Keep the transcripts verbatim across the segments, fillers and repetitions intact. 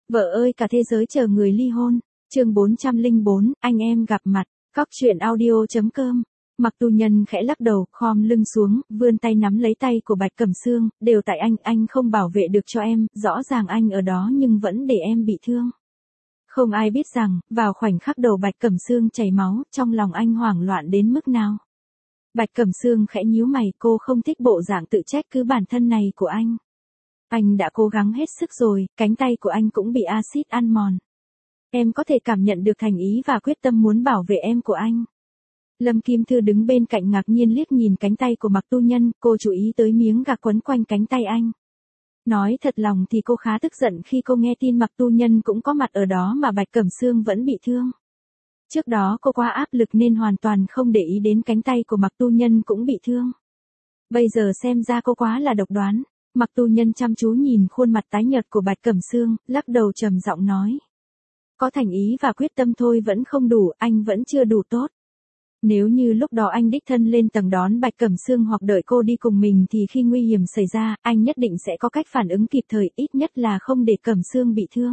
Vợ ơi cả thế giới chờ người ly hôn. Chương bốn trăm lẻ bốn, anh em gặp mặt. Cóc truyện audio chấm com. Mặc Tu Nhân khẽ lắc đầu, khom lưng xuống, vươn tay nắm lấy tay của Bạch Cẩm Sương, đều tại anh, anh không bảo vệ được cho em, rõ ràng anh ở đó nhưng vẫn để em bị thương. Không ai biết rằng, vào khoảnh khắc đầu Bạch Cẩm Sương chảy máu, trong lòng anh hoảng loạn đến mức nào. Bạch Cẩm Sương khẽ nhíu mày, cô không thích bộ dạng tự trách cứ bản thân này của anh. Anh đã cố gắng hết sức rồi, cánh tay của anh cũng bị axit ăn mòn. Em có thể cảm nhận được thành ý và quyết tâm muốn bảo vệ em của anh. Lâm Kim Thư đứng bên cạnh ngạc nhiên liếc nhìn cánh tay của Mặc Tu Nhân, cô chú ý tới miếng gạc quấn quanh cánh tay anh. Nói thật lòng thì cô khá tức giận khi cô nghe tin Mặc Tu Nhân cũng có mặt ở đó mà Bạch Cẩm Sương vẫn bị thương. Trước đó cô quá áp lực nên hoàn toàn không để ý đến cánh tay của Mặc Tu Nhân cũng bị thương. Bây giờ xem ra cô quá là độc đoán. Mặc Tu Nhân chăm chú nhìn khuôn mặt tái nhợt của Bạch Cẩm Sương, lắc đầu trầm giọng nói. Có thành ý và quyết tâm thôi vẫn không đủ, anh vẫn chưa đủ tốt. Nếu như lúc đó anh đích thân lên tầng đón Bạch Cẩm Sương hoặc đợi cô đi cùng mình thì khi nguy hiểm xảy ra, anh nhất định sẽ có cách phản ứng kịp thời, ít nhất là không để Cẩm Sương bị thương.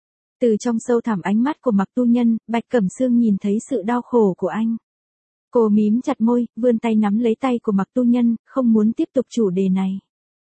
Từ trong sâu thẳm ánh mắt của Mặc Tu Nhân, Bạch Cẩm Sương nhìn thấy sự đau khổ của anh. Cô mím chặt môi, vươn tay nắm lấy tay của Mặc Tu Nhân, không muốn tiếp tục chủ đề này.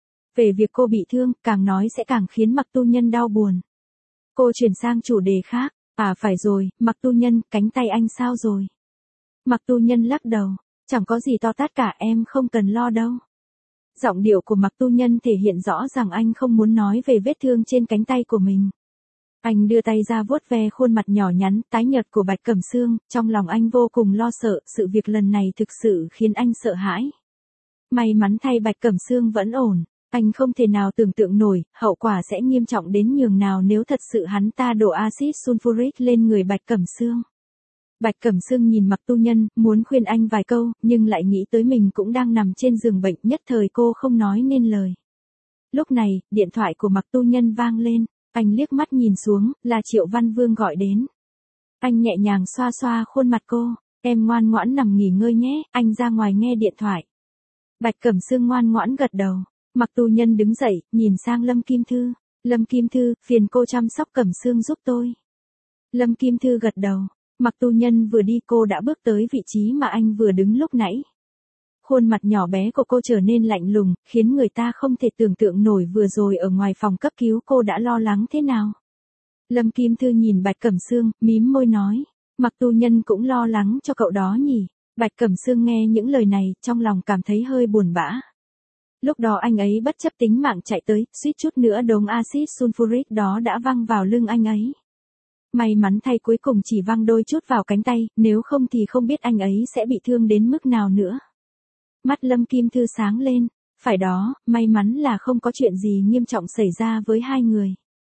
Về việc cô bị thương, càng nói sẽ càng khiến Mặc Tu Nhân đau buồn. Cô chuyển sang chủ đề khác. À phải rồi, Mặc Tu Nhân, cánh tay anh sao rồi? Mặc Tu Nhân lắc đầu. Chẳng có gì to tát cả, em không cần lo đâu. Giọng điệu của Mặc Tu Nhân thể hiện rõ rằng anh không muốn nói về vết thương trên cánh tay của mình. Anh đưa tay ra vuốt ve khuôn mặt nhỏ nhắn, tái nhợt của Bạch Cẩm Sương, trong lòng anh vô cùng lo sợ, sự việc lần này thực sự khiến anh sợ hãi. May mắn thay Bạch Cẩm Sương vẫn ổn. Anh không thể nào tưởng tượng nổi, hậu quả sẽ nghiêm trọng đến nhường nào nếu thật sự hắn ta đổ axit sulfuric lên người Bạch Cẩm Sương. Bạch Cẩm Sương nhìn Mặc Tu Nhân, muốn khuyên anh vài câu, nhưng lại nghĩ tới mình cũng đang nằm trên giường bệnh, nhất thời cô không nói nên lời. Lúc này, điện thoại của Mặc Tu Nhân vang lên, anh liếc mắt nhìn xuống, là Triệu Văn Vương gọi đến. Anh nhẹ nhàng xoa xoa khuôn mặt cô, em ngoan ngoãn nằm nghỉ ngơi nhé, anh ra ngoài nghe điện thoại. Bạch Cẩm Sương ngoan ngoãn gật đầu. Mặc Tu Nhân đứng dậy, nhìn sang Lâm Kim Thư. Lâm Kim Thư, phiền cô chăm sóc Cẩm Sương giúp tôi. Lâm Kim Thư gật đầu. Mặc Tu Nhân vừa đi cô đã bước tới vị trí mà anh vừa đứng lúc nãy. Khuôn mặt nhỏ bé của cô trở nên lạnh lùng, khiến người ta không thể tưởng tượng nổi vừa rồi ở ngoài phòng cấp cứu cô đã lo lắng thế nào. Lâm Kim Thư nhìn Bạch Cẩm Sương, mím môi nói. Mặc Tu Nhân cũng lo lắng cho cậu đó nhỉ. Bạch Cẩm Sương nghe những lời này, trong lòng cảm thấy hơi buồn bã. Lúc đó anh ấy bất chấp tính mạng chạy tới, suýt chút nữa đống axit sulfuric đó đã văng vào lưng anh ấy. May mắn thay cuối cùng chỉ văng đôi chút vào cánh tay, nếu không thì không biết anh ấy sẽ bị thương đến mức nào nữa. Mắt Lâm Kim Thư sáng lên, phải đó, may mắn là không có chuyện gì nghiêm trọng xảy ra với hai người.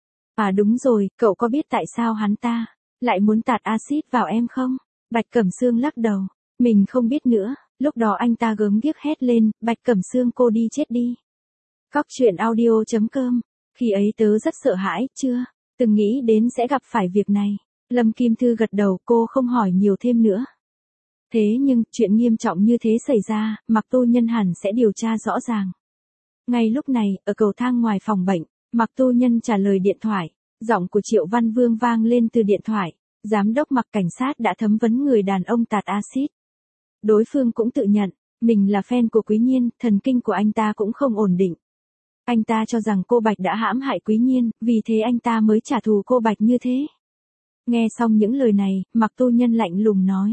À đúng rồi, cậu có biết tại sao hắn ta lại muốn tạt axit vào em không? Bạch Cẩm Sương lắc đầu, mình không biết nữa. Lúc đó anh ta gớm ghiếc hét lên, Bạch Cẩm Sương cô đi chết đi. Cóc truyện audio chấm com. Khi ấy tớ rất sợ hãi, chưa từng nghĩ đến sẽ gặp phải việc này. Lâm Kim Thư gật đầu, cô không hỏi nhiều thêm nữa. Thế nhưng, chuyện nghiêm trọng như thế xảy ra, Mặc Tu Nhân hẳn sẽ điều tra rõ ràng. Ngay lúc này, ở cầu thang ngoài phòng bệnh, Mặc Tu Nhân trả lời điện thoại. Giọng của Triệu Văn Vương vang lên từ điện thoại. Giám đốc Mặc cảnh sát đã thẩm vấn người đàn ông tạt axit. Đối phương cũng tự nhận, mình là fan của Quý Nhiên, thần kinh của anh ta cũng không ổn định. Anh ta cho rằng cô Bạch đã hãm hại Quý Nhiên, vì thế anh ta mới trả thù cô Bạch như thế. Nghe xong những lời này, Mặc Tu Nhân lạnh lùng nói.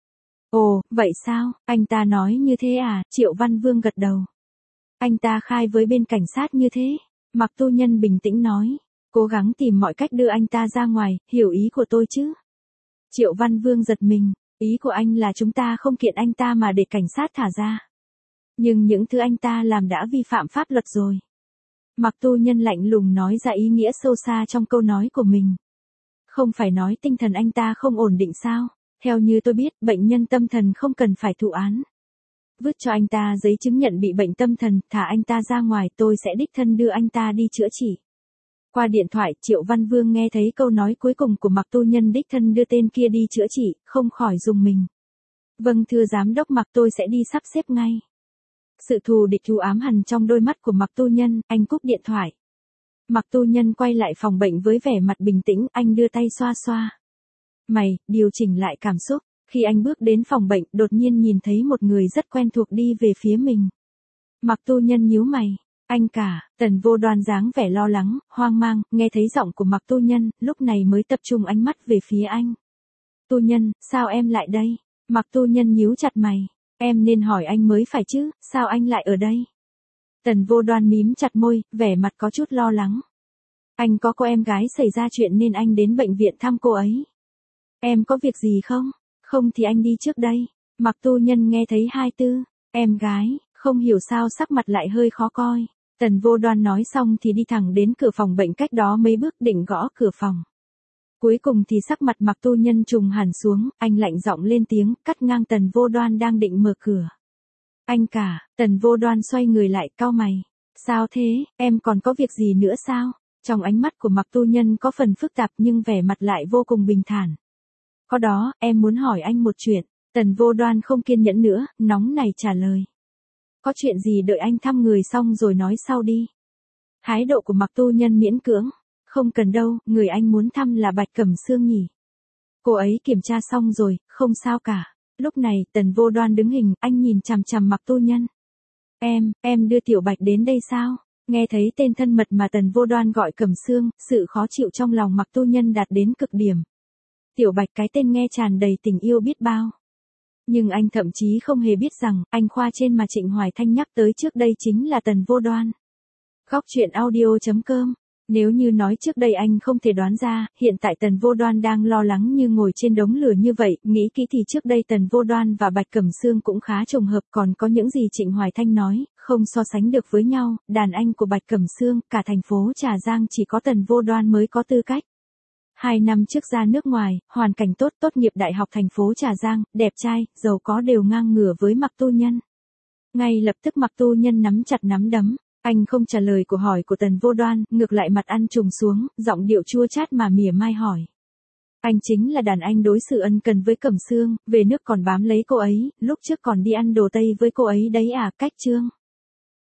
Ồ, vậy sao, anh ta nói như thế à, Triệu Văn Vương gật đầu. Anh ta khai với bên cảnh sát như thế. Mặc Tu Nhân bình tĩnh nói, cố gắng tìm mọi cách đưa anh ta ra ngoài, hiểu ý của tôi chứ. Triệu Văn Vương giật mình. Ý của anh là chúng ta không kiện anh ta mà để cảnh sát thả ra. Nhưng những thứ anh ta làm đã vi phạm pháp luật rồi. Mặc Tu Nhân lạnh lùng nói ra ý nghĩa sâu xa trong câu nói của mình. Không phải nói tinh thần anh ta không ổn định sao? Theo như tôi biết, bệnh nhân tâm thần không cần phải thụ án. Vứt cho anh ta giấy chứng nhận bị bệnh tâm thần, thả anh ta ra ngoài, tôi sẽ đích thân đưa anh ta đi chữa trị. Qua điện thoại, Triệu Văn Vương nghe thấy câu nói cuối cùng của Mặc Tu Nhân đích thân đưa tên kia đi chữa trị, không khỏi rùng mình. Vâng thưa giám đốc Mặc, tôi sẽ đi sắp xếp ngay. Sự thù địch thù ám hằn trong đôi mắt của Mặc Tu Nhân, anh cúp điện thoại. Mặc Tu Nhân quay lại phòng bệnh với vẻ mặt bình tĩnh, anh đưa tay xoa xoa mày, điều chỉnh lại cảm xúc. Khi anh bước đến phòng bệnh, đột nhiên nhìn thấy một người rất quen thuộc đi về phía mình. Mặc Tu Nhân nhíu mày. Anh cả, Tần Vô Đoan dáng vẻ lo lắng, hoang mang, nghe thấy giọng của Mặc Tu Nhân, lúc này mới tập trung ánh mắt về phía anh. Tu Nhân, sao em lại đây? Mặc Tu Nhân nhíu chặt mày. Em nên hỏi anh mới phải chứ, sao anh lại ở đây? Tần Vô Đoan mím chặt môi, vẻ mặt có chút lo lắng. Anh có cô em gái xảy ra chuyện nên anh đến bệnh viện thăm cô ấy. Em có việc gì không? Không thì anh đi trước đây. Mặc Tu Nhân nghe thấy hai tư, em gái, không hiểu sao sắc mặt lại hơi khó coi. Tần Vô Đoan nói xong thì đi thẳng đến cửa phòng bệnh cách đó mấy bước định gõ cửa phòng. Cuối cùng thì sắc mặt Mặc Tu Nhân trùng hẳn xuống, anh lạnh giọng lên tiếng, cắt ngang Tần Vô Đoan đang định mở cửa. Anh cả, Tần Vô Đoan xoay người lại, cau mày. Sao thế, em còn có việc gì nữa sao? Trong ánh mắt của Mặc Tu Nhân có phần phức tạp nhưng vẻ mặt lại vô cùng bình thản. Có đó, em muốn hỏi anh một chuyện. Tần Vô Đoan không kiên nhẫn nữa, nóng này trả lời. Có chuyện gì đợi anh thăm người xong rồi nói sau đi. Thái độ của Mặc Tu Nhân miễn cưỡng. Không cần đâu, người anh muốn thăm là Bạch Cẩm Sương nhỉ. Cô ấy kiểm tra xong rồi, không sao cả. Lúc này, Tần Vô Đoan đứng hình, anh nhìn chằm chằm Mặc Tu Nhân. Em, em đưa Tiểu Bạch đến đây sao? Nghe thấy tên thân mật mà Tần Vô Đoan gọi Cẩm Sương, sự khó chịu trong lòng Mặc Tu Nhân đạt đến cực điểm. Tiểu Bạch cái tên nghe tràn đầy tình yêu biết bao. Nhưng anh thậm chí không hề biết rằng, anh khoa trên mà Trịnh Hoài Thanh nhắc tới trước đây chính là Tần Vô Đoan. Góc truyện audio chấm com. Nếu như nói trước đây anh không thể đoán ra, hiện tại Tần Vô Đoan đang lo lắng như ngồi trên đống lửa như vậy, nghĩ kỹ thì trước đây Tần Vô Đoan và Bạch Cẩm Sương cũng khá trùng hợp, còn có những gì Trịnh Hoài Thanh nói, không so sánh được với nhau, đàn anh của Bạch Cẩm Sương, cả thành phố Trà Giang chỉ có Tần Vô Đoan mới có tư cách. Hai năm trước ra nước ngoài, hoàn cảnh tốt, tốt nghiệp đại học thành phố Trà Giang, đẹp trai, giàu có đều ngang ngửa với Mặc Tu Nhân. Ngay lập tức Mặc Tu Nhân nắm chặt nắm đấm. Anh không trả lời cuộc hỏi của Tần Vô Đoan, ngược lại mặt ăn trùng xuống, giọng điệu chua chát mà mỉa mai hỏi. Anh chính là đàn anh đối xử ân cần với Cẩm Sương, về nước còn bám lấy cô ấy, lúc trước còn đi ăn đồ Tây với cô ấy đấy à, cách trương.